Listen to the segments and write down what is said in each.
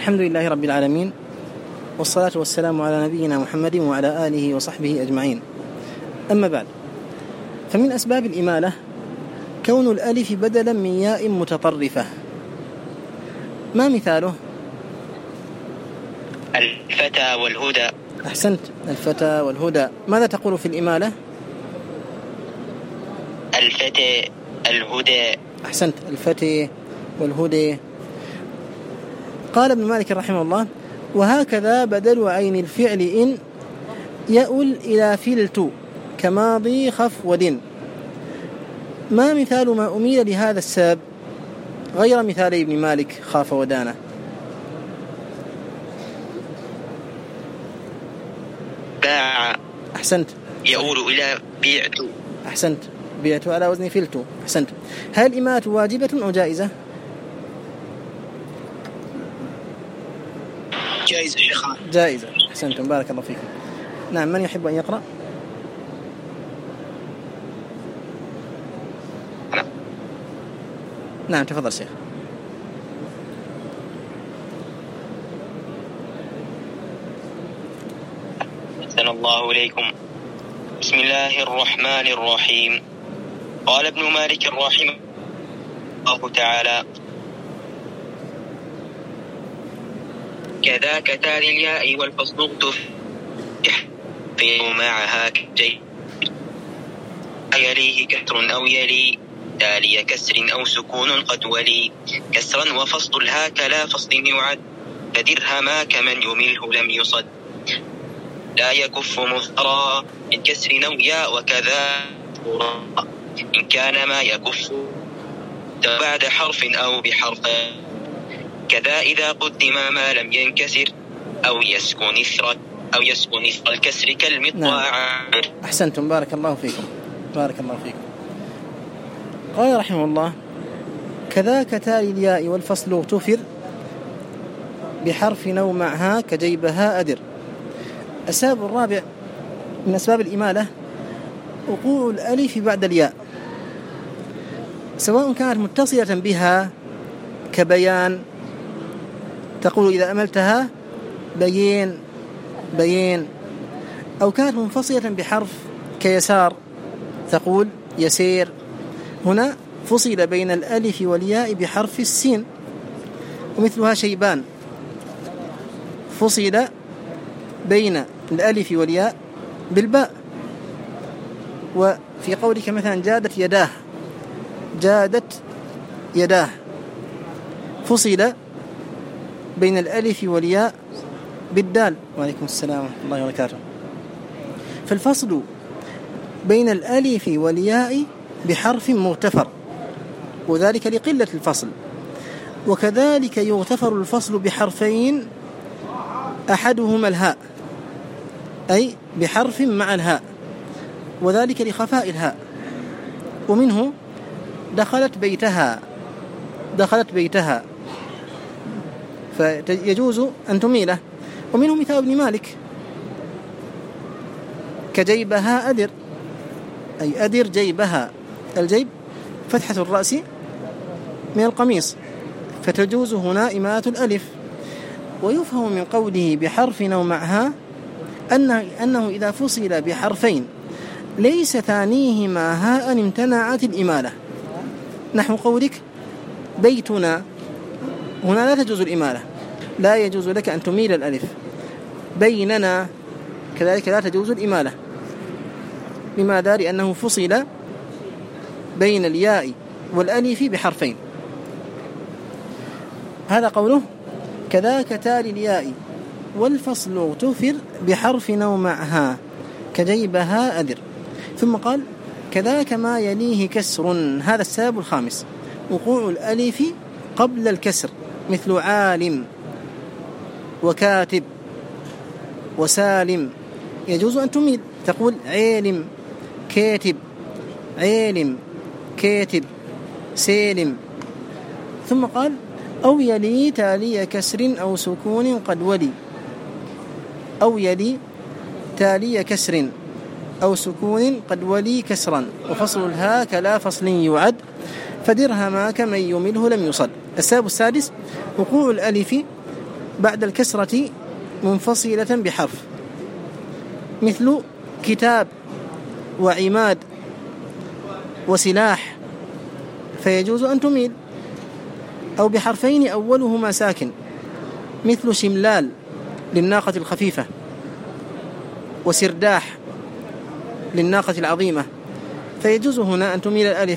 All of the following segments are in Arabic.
الحمد لله رب العالمين، والصلاة والسلام على نبينا محمد وعلى آله وصحبه أجمعين. أما بعد، فمن أسباب الإمالة كون الألف بدلا من ياء متطرفة. ما مثاله؟ الفتى والهدى. أحسنت، الفتى والهدى. ماذا تقول في الإمالة؟ الفتى الهدى. أحسنت، الفتى والهدى. قال ابن مالك رحمه الله: وهكذا بدل عين الفعل إن يؤل إلى فلت كماضي خف ودن. ما مثال ما أميل لهذا السبب غير مثال ابن مالك خاف ودانه؟ باع. أحسنت، يؤول إلى بيعت. أحسنت، بيعت على وزن فلت. أحسنت. هل الإمالة واجبة أو جائزة؟ جائزة شيخان. جائزة. أحسنتم، بارك الله فيكم. نعم، من يحب أن يقرأ؟ نعم، تفضل شيخ. أحسن الله إليكم. بسم الله الرحمن الرحيم. قال ابن مالك رحمه الله تعالى: كذاك تالي الياء والفصل اغتف معها كجي يليه كسر أو يلي تالي كسر أو سكون قد ولي كسرا وفصل الهاك لا فصل يعد فدرهما كمن يمله لم يصد لا يكف مضطرا من كسر أو ياء وكذا إن كان ما يكف بعد حرف أو بحرف كذا إذا قدم ما لم ينكسر أو يسكن إثر الكسر كالمطاع. نعم. أحسنتم، بارك الله فيكم، بارك الله فيكم. قال رحمه الله: كذاك تالي الياء والفصل اغتفر بحرف أو معها كجيبها أدر. السبب الرابع من أسباب الإمالة وقوع الألف بعد الياء، سواء كانت متصلة بها كبيان، تقول إذا أملتها بيين بيين، أو كانت منفصلة بحرف كيسار، تقول يسير. هنا فصل بين الألف والياء بحرف السين. ومثلها شيبان، فصل بين الألف والياء بالباء. وفي قولك مثلا جادت يداه، جادت يداه، فصل بين الألف والياء بالدال. وعليكم السلام ورحمة الله وبركاته. فالفصل بين الألف والياء بحرف مغتفر، وذلك لقلة الفصل. وكذلك يغتفر الفصل بحرفين أحدهما الهاء، أي بحرف مع الهاء، وذلك لخفاء الهاء. ومنه دخلت بيتها، فيجوز أن تميله. ومنه مثال ابن مالك كجيبها أدر، أي أدر جيبها. الجيب فتحة الرأس من القميص، فتجوز هنا إمالة الألف. ويفهم من قوله بحرف أو معها أنه إذا فصل بحرفين ليس ثانيهما هاء امتنعت الإمالة، نحو قولك بيتنا، هنا لا تجوز الإمالة، لا يجوز لك أن تميل الألف. بيننا كذلك لا تجوز الإمالة. لماذا؟ لأنه فصل بين الياء والألف بحرفين. هذا قوله كذاك تالي الياء والفصل اغتفر بحرف أو معها كجيبها أدر. ثم قال كذاك ما يليه كسر. هذا السبب الخامس، وقوع الألف قبل الكسر، مثل عالم وكاتب وسالم. يجوز أن تميل، تقول عالم كاتب، عالم كاتب سالم. ثم قال أو يلي تالي كسر أو سكون قد ولي، أو يلي تالي كسر أو سكون قد ولي كسرا وفصل الهاء لا فصل يعد فدرهما كمن يمله لم يصد. السبب السادس وقوع الألف بعد الكسرة منفصلة بحرف، مثل كتاب وعماد وسلاح، فيجوز أن تميل. أو بحرفين أولهما ساكن، مثل شملال للناقة الخفيفة، وسرداح للناقة العظيمة، فيجوز هنا أن تميل الألف.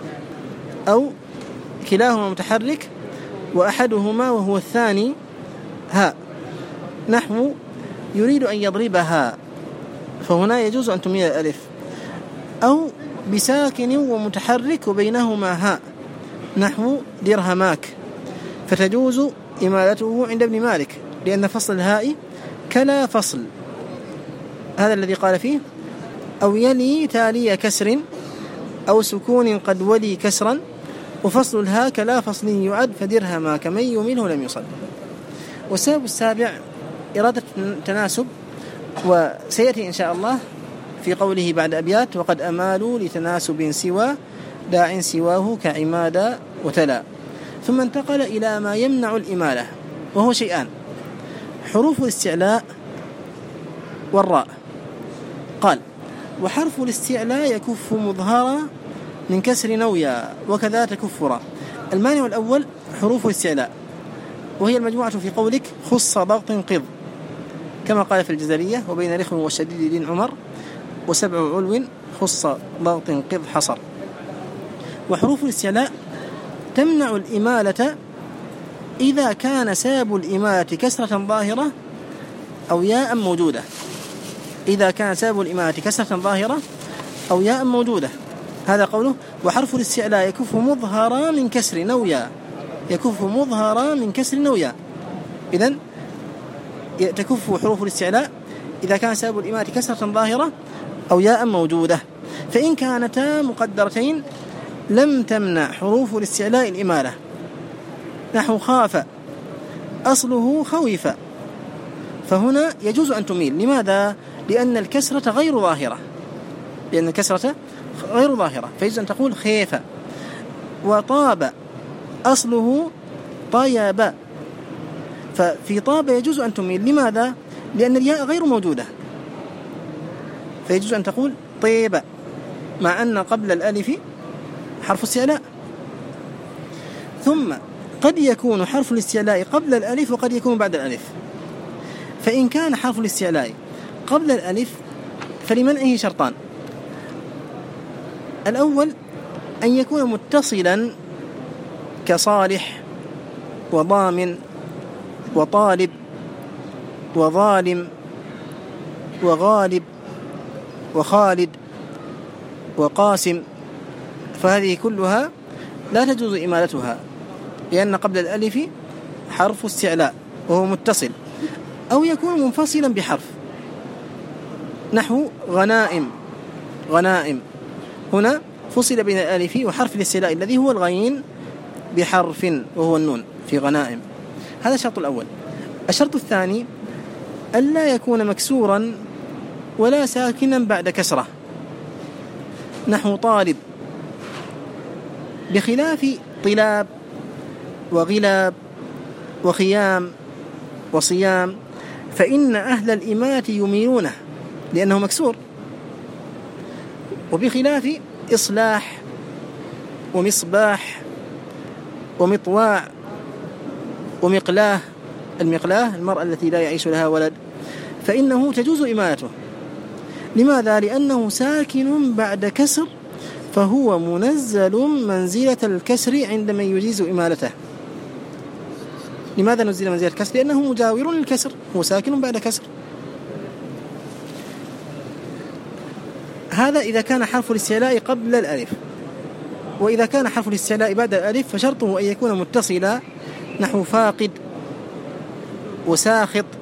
أو كلاهما متحرك وأحدهما وهو الثاني هاء، نحو يريد أن يضربها، فهنا يجوز أن تميل الألف. أو بساكن ومتحرك وبينهما هاء، نحو درهماك، فتجوز إمالته عند ابن مالك، لأن فصل الهاء كلا فصل، هذا الذي قال فيه: أو يلي تالي كسر أو سكون قد ولي كسرا، وفصل الهاء كلا فصل يعد، فدرهما كمن يميله لم يصل. والسبب السابع إرادة التناسب، وسيأتي إن شاء الله في قوله بعد أبيات: وقد أمالوا لتناسب سوى داع سواه كعماد وتلا. ثم انتقل إلى ما يمنع الإمالة، وهو شيئان: حروف الاستعلاء والراء. قال: وحرف الاستعلاء يكف مظهرا من كسر نويا، وكذا تكف راء. المانع الأول حروف الاستعلاء، وهي المجموعة في قولك: خص ضغط قض، كما قال في الجزرية: وبين رخم والشديد دين عمر، وسبع علو خص ضغط قض حصر. وحروف الاستعلاء تمنع الإمالة إذا كان سبب الإمالة كسرة ظاهرة أو ياء موجودة. إذا كان سبب الإمالة كسرة ظاهرة أو ياء موجودة، هذا قوله: وحرف الاستعلاء يكف مظهرا من كسر نويا، يكف مظهرا من كسر نويا. إذن تكف حروف الاستعلاء إذا كان سبب الإمالة كسرة ظاهرة أو ياء موجودة. فإن كانتا مقدرتين لم تمنع حروف الاستعلاء الإمالة، نحو خاف أصله خوف، فهنا يجوز أن تميل. لماذا؟ لأن الكسرة غير ظاهرة، لأن الكسرة غير ظاهرة، فيجوز أن تقول خيف. وطاب أصله طيب، ففي طاب يجوز أن تميل. لماذا؟ لأن الياء غير موجودة، فيجوز أن تقول طيب، مع أن قبل الألف حرف استعلاء. ثم قد يكون حرف الاستعلاء قبل الألف وقد يكون بعد الألف. فإن كان حرف الاستعلاء قبل الألف فلمنعه شرطان: الأول أن يكون متصلا كصالح وضامن وطالب وظالم وغالب وخالد وقاسم، فهذه كلها لا تجوز إمالتها، لأن قبل الألف حرف استعلاء وهو متصل. أو يكون منفصلا بحرف، نحو غنائم، غنائم، هنا فصل بين الألف وحرف الاستعلاء الذي هو الغين بحرف وهو النون في غنائم. هذا الشرط الأول. الشرط الثاني ألا يكون مكسورا ولا ساكنا بعد كسرة، نحو طالب، بخلاف طلاب وغلاب وخيام وصيام، فإن أهل الإمالة يميلونه لأنه مكسور. وبخلاف إصلاح ومصباح ومطواع ومقلاه، المقلاه المرأة التي لا يعيش لها ولد، فإنه تجوز إمالته. لماذا؟ لأنه ساكن بعد كسر، فهو منزل منزلة الكسر عند من يجيز إمالته. لماذا نزل منزلة الكسر؟ لأنه مجاور للكسر، هو ساكن بعد كسر. هذا إذا كان حرف الاستعلاء قبل الألف. وإذا كان حرف الاستعلاء بعد الألف فشرطه أن يكون متصلا، نحو فاقد وساخط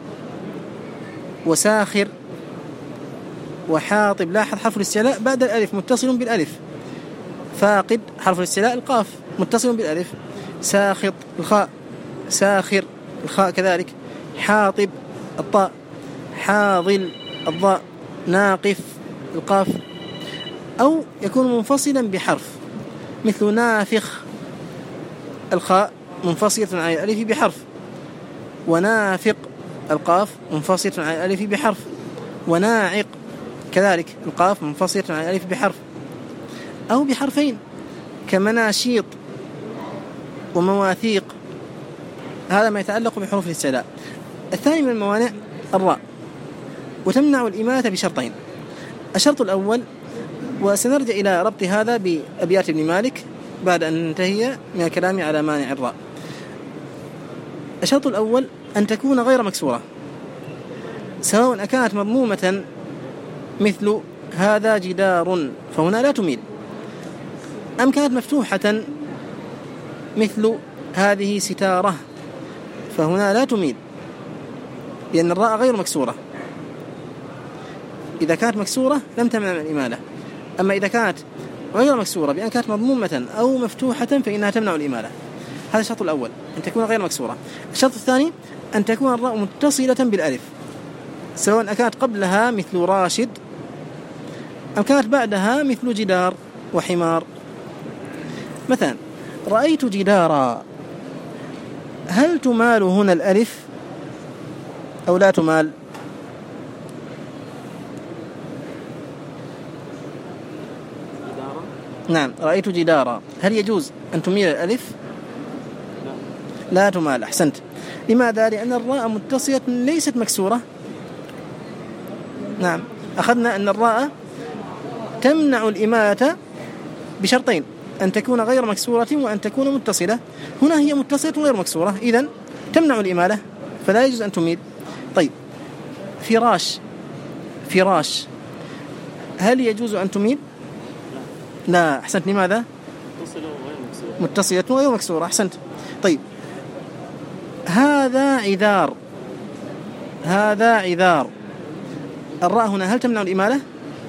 وساخر وحاطب. لاحظ حرف الاستعلاء بعد الألف متصل بالألف. فاقد حرف الاستعلاء القاف متصل بالألف، ساخط الخاء، ساخر الخاء كذلك، حاطب الطاء، حاضل الضاء، ناقف القاف. أو يكون منفصلا بحرف، مثل نافخ، الخاء منفصلة عن الألف بحرف، ونافق القاف منفصلة عن الألف بحرف، وناعق كذلك القاف منفصلة عن الألف بحرف أو بحرفين كمناشيط ومواثيق. هذا ما يتعلق بحروف الاستعلاء. الثاني من الموانع الراء، وتمنع الإمالة بشرطين. الشرط الأول، وسنرجع إلى ربط هذا بأبيات ابن مالك بعد أن ننتهي من الكلام على مانع الراء. الشرط الأول أن تكون غير مكسورة، سواء أكانت مضمومة مثل هذا جدار فهنا لا تميل، أم كانت مفتوحة مثل هذه ستارة فهنا لا تميل، لأن الراء غير مكسورة. إذا كانت مكسورة لم تمنع من الإمالة، أما إذا كانت غير مكسورة بأن كانت مضمومة أو مفتوحة فإنها تمنع الإمالة. هذا الشرط الأول، أن تكون غير مكسورة. الشرط الثاني أن تكون الراء متصلة بالألف، سواء أكانت قبلها مثل راشد أم كانت بعدها مثل جدار وحمار. مثلا رأيت جدارا، هل تمال هنا الألف أو لا تمال؟ نعم، رأيت جدارا، هل يجوز أن تميل الألف؟ لا تمال. أحسنت. لماذا؟ لأن الراء متصلة ليست مكسورة. نعم، أخذنا أن الراء تمنع الإمالة بشرطين، أن تكون غير مكسورة وأن تكون متصلة. هنا هي متصلة غير مكسورة، إذن تمنع الإمالة فلا يجوز أن تميل. طيب، فراش، هل يجوز أن تميل؟ لا. أحسنت. لماذا؟ متصلة وغير مكسورة. أحسنت. طيب، هذا عذار، الراء هنا هل تمنع الإمالة؟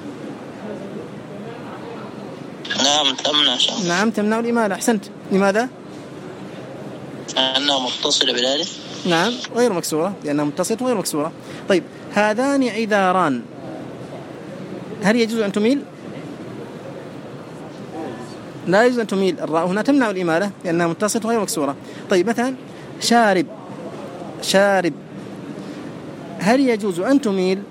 نعم تمنع الإمالة. أحسنت. لماذا؟ لأنها متصلة بالألف. نعم، غير مكسورة، لأنها متصلة وغير مكسورة. طيب، هذان عذاران، هل يجوز أن تميل؟ لا يجوز أن تميل، الراء هنا تمنع الإمالة لأنها متصلة وغير مكسورة. طيب، مثلا شارب، هل يجوز أن تميل؟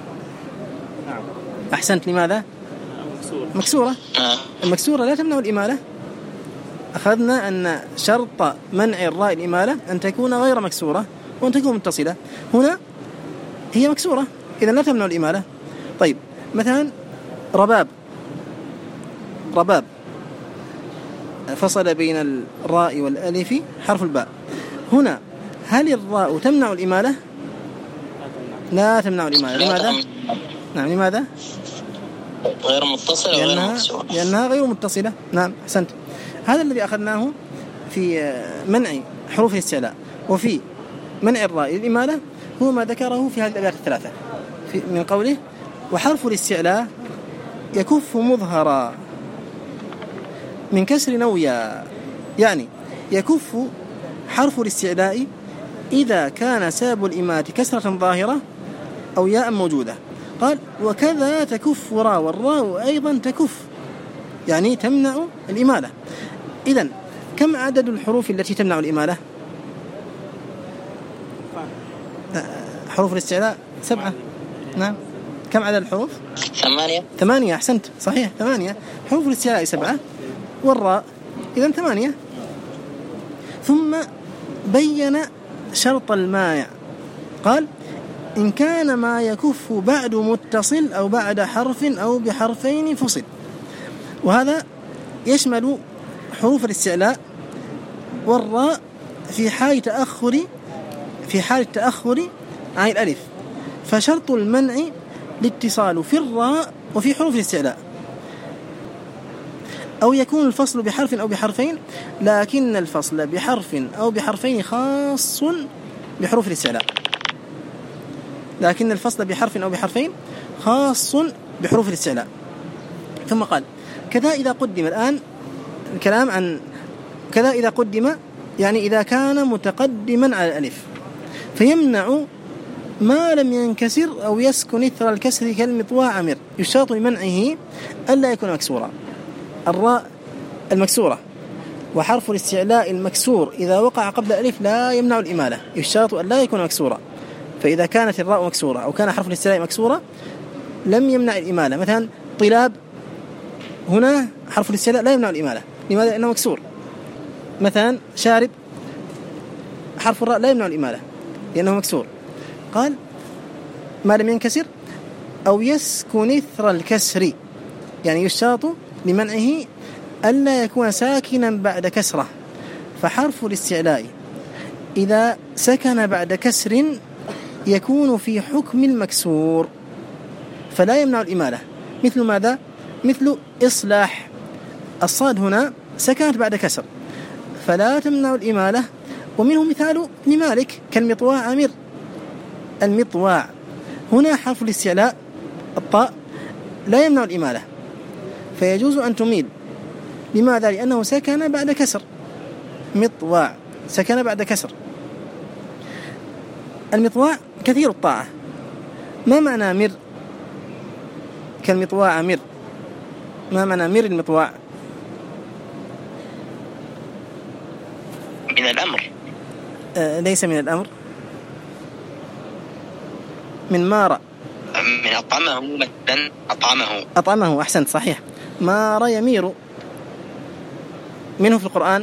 أحسنت. لماذا؟ مكسورة. المكسورة لا تمنع الإمالة. أخذنا أن شرط منع الراء الإمالة أن تكون غير مكسورة وأن تكون متصلة. هنا هي مكسورة، إذن لا تمنع الإمالة. طيب، مثلا رباب، فصل بين الراء والألف حرف الباء، هنا هل الراء تمنع الإمالة؟ لا تمنع الإمالة. لماذا؟ نعم، لماذا؟ غير متصلة وغير مكسورة، لأنها غير متصلة. نعم، أحسنت. هذا الذي أخذناه في منع حروف الاستعلاء وفي منع الراء الإمالة هو ما ذكره في هذه الأبيات الثلاثة من قوله: وحرف الاستعلاء يكف مظهرا من كسر نويا، يعني يكف حرف الاستعلاء إذا كان سبب الإمالة كسرة ظاهرة أو ياء موجودة. قال: وكذا تكف راء، والراء أيضا تكف، يعني تمنع الإمالة. إذن كم عدد الحروف التي تمنع الإمالة؟ حروف الاستعلاء 7. نعم. كم عدد الحروف؟ 8. أحسنت، صحيح، 8. حروف الاستعلاء 7 والراء إذن 8. ثم بين شرط المانع، قال: إن كان ما يكف بعد متصل أو بعد حرف أو بحرفين فصل. وهذا يشمل حروف الاستعلاء والراء في حال تأخر عن الألف، فشرط المنع الاتصال في الراء وفي حروف الاستعلاء، أو يكون الفصل بحرف أو بحرفين، لكن الفصل بحرف أو بحرفين خاص بحروف الاستعلاء. ثم قال: كذا إذا قدم، الآن الكلام عن كذا إذا قدم، يعني إذا كان متقدما على الألف، فيمنع ما لم ينكسر أو يسكن إثر الكسر كالمطواع عمر، يشترط لمنعه ألا يكون مكسورا. الراء المكسورة وحرف الاستعلاء المكسور إذا وقع قبل الألف لا يمنع الإمالة، يشترط أن لا يكون مكسورا. فإذا كانت الراء مكسورة أو كان حرف الاستعلاء مكسورة لم يمنع الإمالة. مثلا طلاب، هنا حرف الاستعلاء لا يمنع الإمالة. لماذا؟ لأنه مكسور. مثلا شارب، حرف الراء لا يمنع الإمالة لأنه مكسور. قال ما لم ينكسر أو يسكن إثر الكسر، يعني يشترط لمنعه ألا يكون ساكنا بعد كسرة. فحرف الاستعلاء إذا سكن بعد كسر يكون في حكم المكسور فلا يمنع الإمالة. مثل ماذا؟ مثل إصلاح، الصاد هنا سكنت بعد كسر فلا تمنع الإمالة. ومنه مثال ابن مالك كالمطواع أمر، المطواع هنا حرف الاستعلاء الطاء لا يمنع الإمالة فيجوز أن تميل. لماذا؟ لأنه سكن بعد كسر. مطواع سكن بعد كسر. المطواع كثير الطاعة. ما معنى مر؟ كالمطواع مر، ما معنى مر المطواع؟ من الأمر. ليس من الأمر، من مار، من أطعمه مثلا. أطعمه. أحسنت، صحيح. مار يمير، منه في القرآن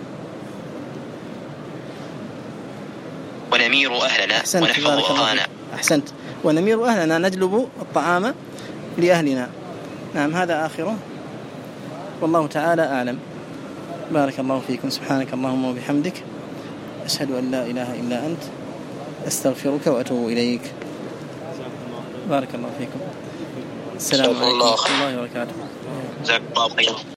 ونمير أهلنا ونحفظ أطعانا. أحسنت، ونمير أهلنا نجلب الطعام لأهلنا. نعم، هذا آخره، والله تعالى أعلم. بارك الله فيكم. سبحانك اللهم وبحمدك، أشهد أن لا إله إلا أنت، أستغفرك وأتوب إليك. بارك الله فيكم. السلام عليكم ورحمة الله وبركاته. جزاك الله خيرا.